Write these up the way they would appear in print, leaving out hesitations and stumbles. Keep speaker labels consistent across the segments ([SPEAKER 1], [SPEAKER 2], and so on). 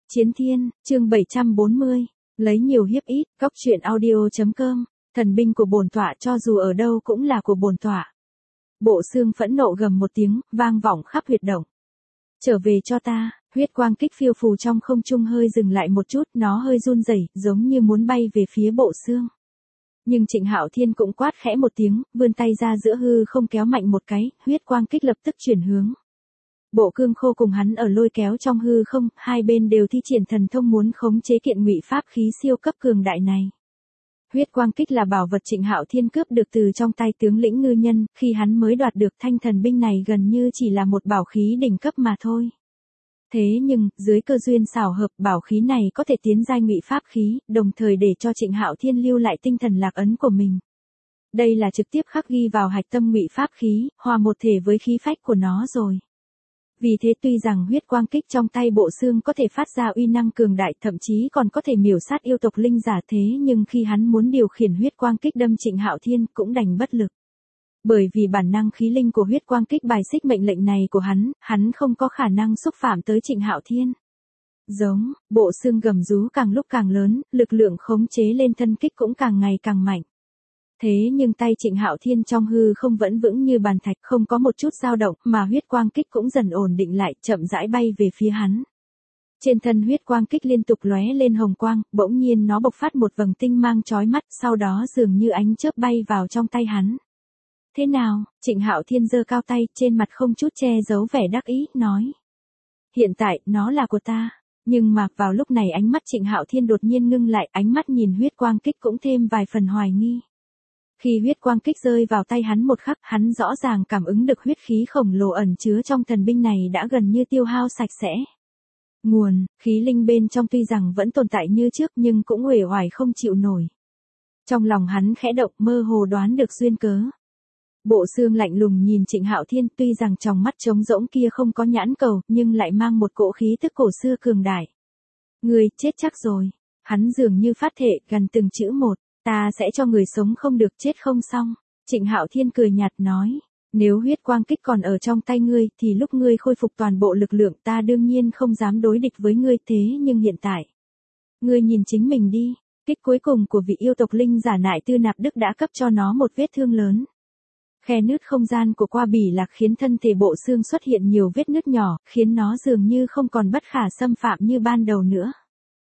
[SPEAKER 1] Chiến Thiên, chương 740, lấy nhiều hiếp ít, góc truyện audio.com, thần binh của bổn tọa cho dù ở đâu cũng là của bổn tọa. Bộ xương phẫn nộ gầm một tiếng, vang vọng khắp huyệt động. Trở về cho ta, huyết quang kích phiêu phù trong không trung hơi dừng lại một chút, nó hơi run rẩy, giống như muốn bay về phía bộ xương. Nhưng Trịnh Hạo Thiên cũng quát khẽ một tiếng, vươn tay ra giữa hư không kéo mạnh một cái, huyết quang kích lập tức chuyển hướng. Bộ Cương Khô cùng hắn ở lôi kéo trong hư không, hai bên đều thi triển thần thông muốn khống chế kiện ngụy pháp khí siêu cấp cường đại này. Huyết quang kích là bảo vật Trịnh Hạo Thiên cướp được từ trong tay tướng lĩnh ngư nhân, khi hắn mới đoạt được thanh thần binh này gần như chỉ là một bảo khí đỉnh cấp mà thôi. Thế nhưng, dưới cơ duyên xảo hợp, bảo khí này có thể tiến giai ngụy pháp khí, đồng thời để cho Trịnh Hạo Thiên lưu lại tinh thần lạc ấn của mình. Đây là trực tiếp khắc ghi vào hạch tâm ngụy pháp khí, hòa một thể với khí phách của nó rồi. Vì thế tuy rằng huyết quang kích trong tay bộ xương có thể phát ra uy năng cường đại, thậm chí còn có thể miểu sát yêu tộc linh giả, thế nhưng khi hắn muốn điều khiển huyết quang kích đâm Trịnh Hạo Thiên cũng đành bất lực. Bởi vì bản năng khí linh của huyết quang kích bài xích mệnh lệnh này của hắn không có khả năng xúc phạm tới Trịnh Hạo Thiên. Giống, bộ xương gầm rú càng lúc càng lớn, lực lượng khống chế lên thân kích cũng càng ngày càng mạnh. Thế nhưng tay Trịnh Hạo Thiên trong hư không vẫn vững như bàn thạch, không có một chút dao động, mà huyết quang kích cũng dần ổn định lại, chậm rãi bay về phía hắn. Trên thân huyết quang kích liên tục lóe lên hồng quang, bỗng nhiên nó bộc phát một vầng tinh mang chói mắt, sau đó dường như ánh chớp bay vào trong tay hắn. Thế nào? Trịnh Hạo Thiên giơ cao tay, trên mặt không chút che giấu vẻ đắc ý, nói. Hiện tại, nó là của ta. Nhưng mà, vào lúc này ánh mắt Trịnh Hạo Thiên đột nhiên ngưng lại, ánh mắt nhìn huyết quang kích cũng thêm vài phần hoài nghi. Khi huyết quang kích rơi vào tay hắn một khắc, hắn rõ ràng cảm ứng được huyết khí khổng lồ ẩn chứa trong thần binh này đã gần như tiêu hao sạch sẽ. Nguồn, khí linh bên trong tuy rằng vẫn tồn tại như trước nhưng cũng uể oải không chịu nổi. Trong lòng hắn khẽ động, mơ hồ đoán được duyên cớ. Bộ xương lạnh lùng nhìn Trịnh Hạo Thiên, tuy rằng trong mắt trống rỗng kia không có nhãn cầu, nhưng lại mang một cỗ khí tức cổ xưa cường đại. Người chết chắc rồi. Hắn dường như phát thệ, gần từng chữ một. Ta sẽ cho người sống không được chết không xong. Trịnh Hạo Thiên cười nhạt nói. Nếu huyết quang kích còn ở trong tay ngươi, thì lúc ngươi khôi phục toàn bộ lực lượng ta đương nhiên không dám đối địch với ngươi, thế nhưng hiện tại. Ngươi nhìn chính mình đi. Kích cuối cùng của vị yêu tộc linh giả Nại Tư Nạp Đức đã cấp cho nó một vết thương lớn. Khe nứt không gian của qua bỉ lạc khiến thân thể bộ xương xuất hiện nhiều vết nứt nhỏ, khiến nó dường như không còn bất khả xâm phạm như ban đầu nữa.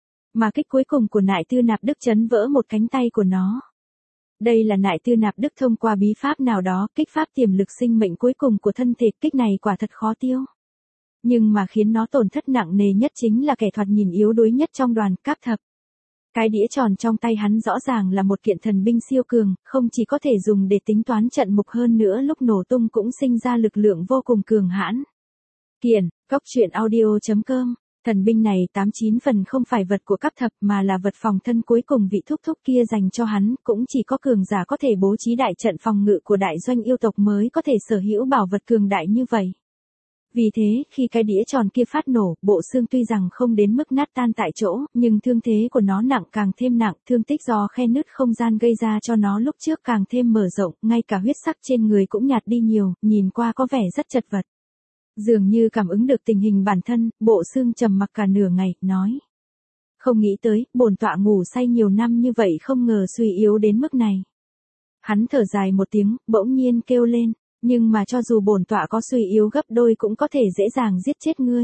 [SPEAKER 1] Mà kích cuối cùng của Nại Tư Nạp Đức chấn vỡ một cánh tay của nó. Đây là Nại Tư Nạp Đức thông qua bí pháp nào đó, kích pháp tiềm lực sinh mệnh cuối cùng của thân thể, kích này quả thật khó tiêu. Nhưng mà khiến nó tổn thất nặng nề nhất chính là kẻ thoạt nhìn yếu đuối nhất trong đoàn, Cáp Thập. Cái đĩa tròn trong tay hắn rõ ràng là một kiện thần binh siêu cường, không chỉ có thể dùng để tính toán trận mục, hơn nữa lúc nổ tung cũng sinh ra lực lượng vô cùng cường hãn. Kiện, góc truyện audio.com. Thần binh này 89 phần không phải vật của Cáp Thập mà là vật phòng thân cuối cùng vị thúc thúc kia dành cho hắn, cũng chỉ có cường giả có thể bố trí đại trận phòng ngự của đại doanh yêu tộc mới có thể sở hữu bảo vật cường đại như vậy. Vì thế, khi cái đĩa tròn kia phát nổ, bộ xương tuy rằng không đến mức nát tan tại chỗ, nhưng thương thế của nó nặng càng thêm nặng, thương tích do khe nứt không gian gây ra cho nó lúc trước càng thêm mở rộng, ngay cả huyết sắc trên người cũng nhạt đi nhiều, nhìn qua có vẻ rất chật vật. Dường như cảm ứng được tình hình bản thân, bộ xương trầm mặc cả nửa ngày, nói. Không nghĩ tới, bổn tọa ngủ say nhiều năm như vậy không ngờ suy yếu đến mức này. Hắn thở dài một tiếng, bỗng nhiên kêu lên, nhưng mà cho dù bổn tọa có suy yếu gấp đôi cũng có thể dễ dàng giết chết ngươi.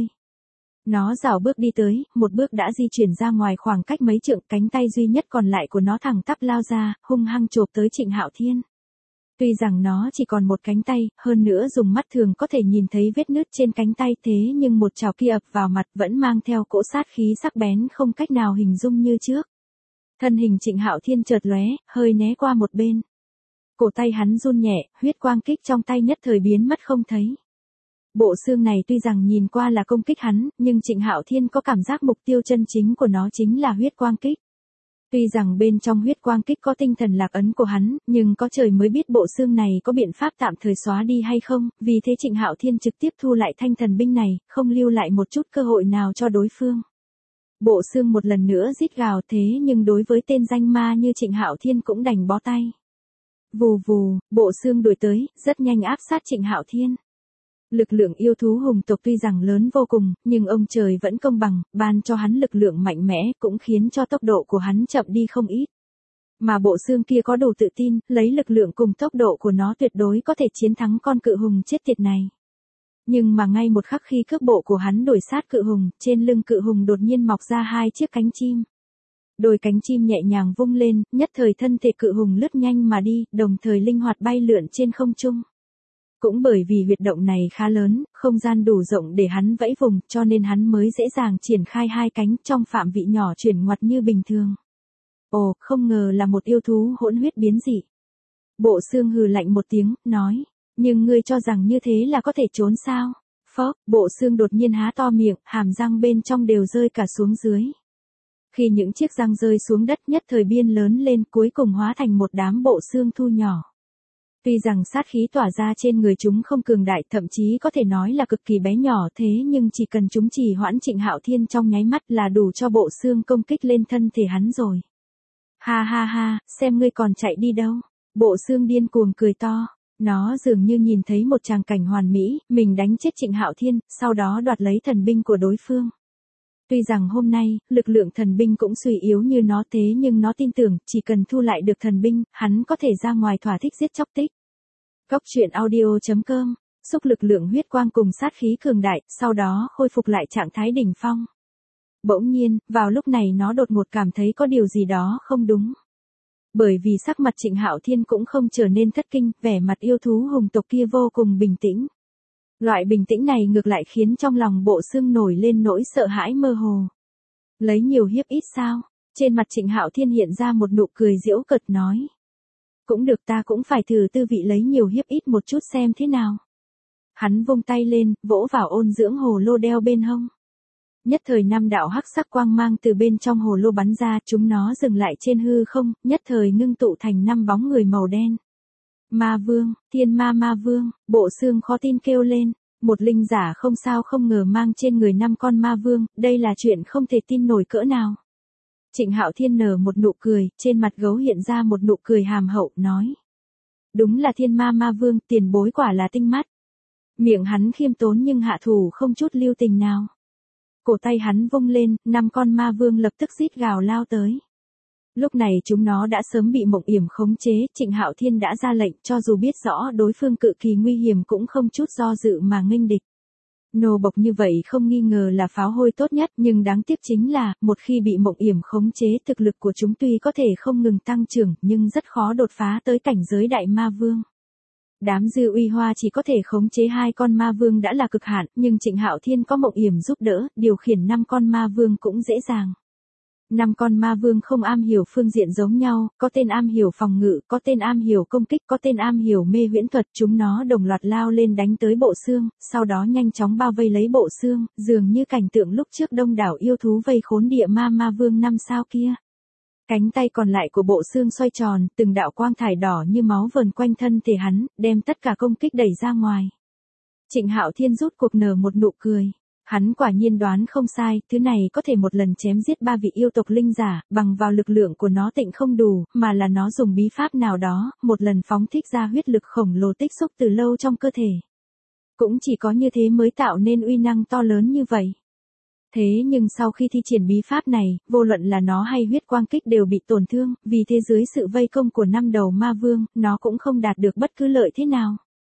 [SPEAKER 1] Nó rảo bước đi tới, một bước đã di chuyển ra ngoài khoảng cách mấy trượng, cánh tay duy nhất còn lại của nó thẳng tắp lao ra, hung hăng chộp tới Trịnh Hạo Thiên. Tuy rằng nó chỉ còn một cánh tay, hơn nữa dùng mắt thường có thể nhìn thấy vết nứt trên cánh tay, thế nhưng một chảo kia ập vào mặt vẫn mang theo cỗ sát khí sắc bén không cách nào hình dung như trước. Thân hình Trịnh Hạo Thiên chợt lóe, hơi né qua một bên. Cổ tay hắn run nhẹ, huyết quang kích trong tay nhất thời biến mất không thấy. Bộ xương này tuy rằng nhìn qua là công kích hắn, nhưng Trịnh Hạo Thiên có cảm giác mục tiêu chân chính của nó chính là huyết quang kích. Tuy rằng bên trong huyết quang kích có tinh thần lạc ấn của hắn, nhưng có trời mới biết bộ xương này có biện pháp tạm thời xóa đi hay không, vì thế Trịnh Hạo Thiên trực tiếp thu lại thanh thần binh này, không lưu lại một chút cơ hội nào cho đối phương. Bộ xương một lần nữa rít gào, thế nhưng đối với tên danh ma như Trịnh Hạo Thiên cũng đành bó tay. Vù vù, bộ xương đuổi tới, rất nhanh áp sát Trịnh Hạo Thiên. Lực lượng yêu thú hùng tộc tuy rằng lớn vô cùng, nhưng ông trời vẫn công bằng, ban cho hắn lực lượng mạnh mẽ cũng khiến cho tốc độ của hắn chậm đi không ít. Mà bộ xương kia có đủ tự tin, lấy lực lượng cùng tốc độ của nó tuyệt đối có thể chiến thắng con cự hùng chết tiệt này. Nhưng mà ngay một khắc khi cước bộ của hắn đuổi sát cự hùng, trên lưng cự hùng đột nhiên mọc ra hai chiếc cánh chim. Đôi cánh chim nhẹ nhàng vung lên, nhất thời thân thể cự hùng lướt nhanh mà đi, đồng thời linh hoạt bay lượn trên không trung. Cũng bởi vì huyệt động này khá lớn, không gian đủ rộng để hắn vẫy vùng, cho nên hắn mới dễ dàng triển khai hai cánh trong phạm vị nhỏ chuyển ngoặt như bình thường. Ồ, không ngờ là một yêu thú hỗn huyết biến dị. Bộ xương hừ lạnh một tiếng, nói, nhưng ngươi cho rằng như thế là có thể trốn sao? Phốc, bộ xương đột nhiên há to miệng, hàm răng bên trong đều rơi cả xuống dưới. Khi những chiếc răng rơi xuống đất nhất thời biên lớn lên cuối cùng hóa thành một đám bộ xương thu nhỏ. Tuy rằng sát khí tỏa ra trên người chúng không cường đại, thậm chí có thể nói là cực kỳ bé nhỏ, thế nhưng chỉ cần chúng trì hoãn Trịnh Hạo Thiên trong nháy mắt là đủ cho bộ xương công kích lên thân thể hắn rồi. Ha ha ha, xem ngươi còn chạy đi đâu. Bộ xương điên cuồng cười to, nó dường như nhìn thấy một tràng cảnh hoàn mỹ, mình đánh chết Trịnh Hạo Thiên, sau đó đoạt lấy thần binh của đối phương. Tuy rằng hôm nay, lực lượng thần binh cũng suy yếu như nó thế nhưng nó tin tưởng, chỉ cần thu lại được thần binh, hắn có thể ra ngoài thỏa thích giết chóc tích. Cốc truyện audio.com, xúc lực lượng huyết quang cùng sát khí cường đại, sau đó khôi phục lại trạng thái đỉnh phong. Bỗng nhiên, vào lúc này nó đột ngột cảm thấy có điều gì đó không đúng. Bởi vì sắc mặt Trịnh Hạo Thiên cũng không trở nên thất kinh, vẻ mặt yêu thú hùng tộc kia vô cùng bình tĩnh. Loại bình tĩnh này ngược lại khiến trong lòng bộ xương nổi lên nỗi sợ hãi mơ hồ. Lấy nhiều hiếp ít sao? Trên mặt Trịnh Hạo Thiên hiện ra một nụ cười giễu cợt nói. Cũng được, ta cũng phải thử tư vị lấy nhiều hiếp ít một chút xem thế nào. Hắn vung tay lên, vỗ vào ôn dưỡng hồ lô đeo bên hông. Nhất thời 5 đạo hắc sắc quang mang từ bên trong hồ lô bắn ra, chúng nó dừng lại trên hư không, nhất thời ngưng tụ thành 5 bóng người màu đen. Ma vương, thiên ma vương, bộ xương khó tin kêu lên, một linh giả không sao không ngờ mang trên người 5 con ma vương, đây là chuyện không thể tin nổi cỡ nào. Trịnh Hạo Thiên nở một nụ cười, trên mặt gấu hiện ra một nụ cười hàm hậu, nói. Đúng là thiên ma vương, tiền bối quả là tinh mắt. Miệng hắn khiêm tốn nhưng hạ thủ không chút lưu tình nào. Cổ tay hắn vung lên, 5 con ma vương lập tức rít gào lao tới. Lúc này chúng nó đã sớm bị Mộng Yểm khống chế, Trịnh Hạo Thiên đã ra lệnh, cho dù biết rõ đối phương cự kỳ nguy hiểm cũng không chút do dự mà nghênh địch. Nô bộc như vậy không nghi ngờ là pháo hôi tốt nhất, nhưng đáng tiếc chính là, một khi bị Mộng Yểm khống chế, thực lực của chúng tuy có thể không ngừng tăng trưởng, nhưng rất khó đột phá tới cảnh giới đại ma vương. Đám Dư Uy Hoa chỉ có thể khống chế 2 con ma vương đã là cực hạn, nhưng Trịnh Hạo Thiên có Mộng Yểm giúp đỡ, điều khiển 5 con ma vương cũng dễ dàng. 5 con ma vương không am hiểu phương diện giống nhau, có tên am hiểu phòng ngự, có tên am hiểu công kích, có tên am hiểu mê huyễn thuật, chúng nó đồng loạt lao lên đánh tới bộ xương, sau đó nhanh chóng bao vây lấy bộ xương, dường như cảnh tượng lúc trước đông đảo yêu thú vây khốn địa ma vương 5 sao kia. Cánh tay còn lại của bộ xương xoay tròn, từng đạo quang thải đỏ như máu vờn quanh thân thể hắn, đem tất cả công kích đẩy ra ngoài. Trịnh Hạo Thiên rút cuộc nở một nụ cười. Hắn quả nhiên đoán không sai, thứ này có thể một lần chém giết 3 vị yêu tộc linh giả, bằng vào lực lượng của nó tịnh không đủ, mà là nó dùng bí pháp nào đó, một lần phóng thích ra huyết lực khổng lồ tích xúc từ lâu trong cơ thể. Cũng chỉ có như thế mới tạo nên uy năng to lớn như vậy. Thế nhưng sau khi thi triển bí pháp này, vô luận là nó hay huyết quang kích đều bị tổn thương, vì thế dưới sự vây công của 5 đầu ma vương, nó cũng không đạt được bất cứ lợi thế nào.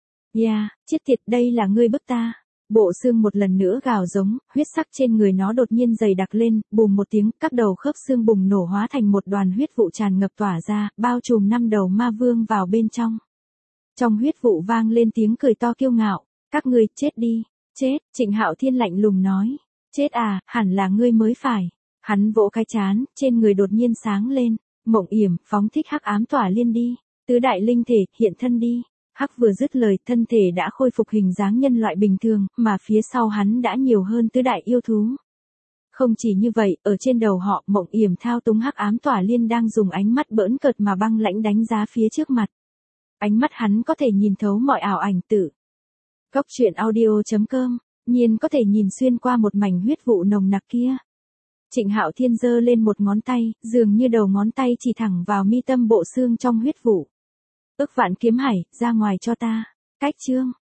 [SPEAKER 1] Chết tiệt, đây là ngươi bức ta. Bộ xương một lần nữa gào giống, huyết sắc trên người nó đột nhiên dày đặc lên, bùm một tiếng, các đầu khớp xương bùng nổ hóa thành một đoàn huyết vụ tràn ngập tỏa ra, bao trùm 5 đầu ma vương vào bên trong. Trong huyết vụ vang lên tiếng cười to kiêu ngạo, các ngươi chết đi, chết, Trịnh Hạo Thiên lạnh lùng nói, chết à, hẳn là ngươi mới phải. Hắn vỗ cái trán, trên người đột nhiên sáng lên, Mộng Yểm, phóng thích hắc ám tỏa liên đi, tứ đại linh thể, hiện thân đi. Hắc vừa dứt lời, thân thể đã khôi phục hình dáng nhân loại bình thường, mà phía sau hắn đã nhiều hơn tứ đại yêu thú. Không chỉ như vậy, ở trên đầu họ, Mộng Yểm thao túng hắc ám tỏa liên đang dùng ánh mắt bỡn cợt mà băng lãnh đánh giá phía trước mặt. Ánh mắt hắn có thể nhìn thấu mọi ảo ảnh tử. Cốc truyện audio.com, nhiên có thể nhìn xuyên qua một mảnh huyết vụ nồng nặc kia. Trịnh Hạo Thiên giơ lên một ngón tay, dường như đầu ngón tay chỉ thẳng vào mi tâm bộ xương trong huyết vụ. Ức Vạn Kiếm Hải, ra ngoài cho ta. Cách chương.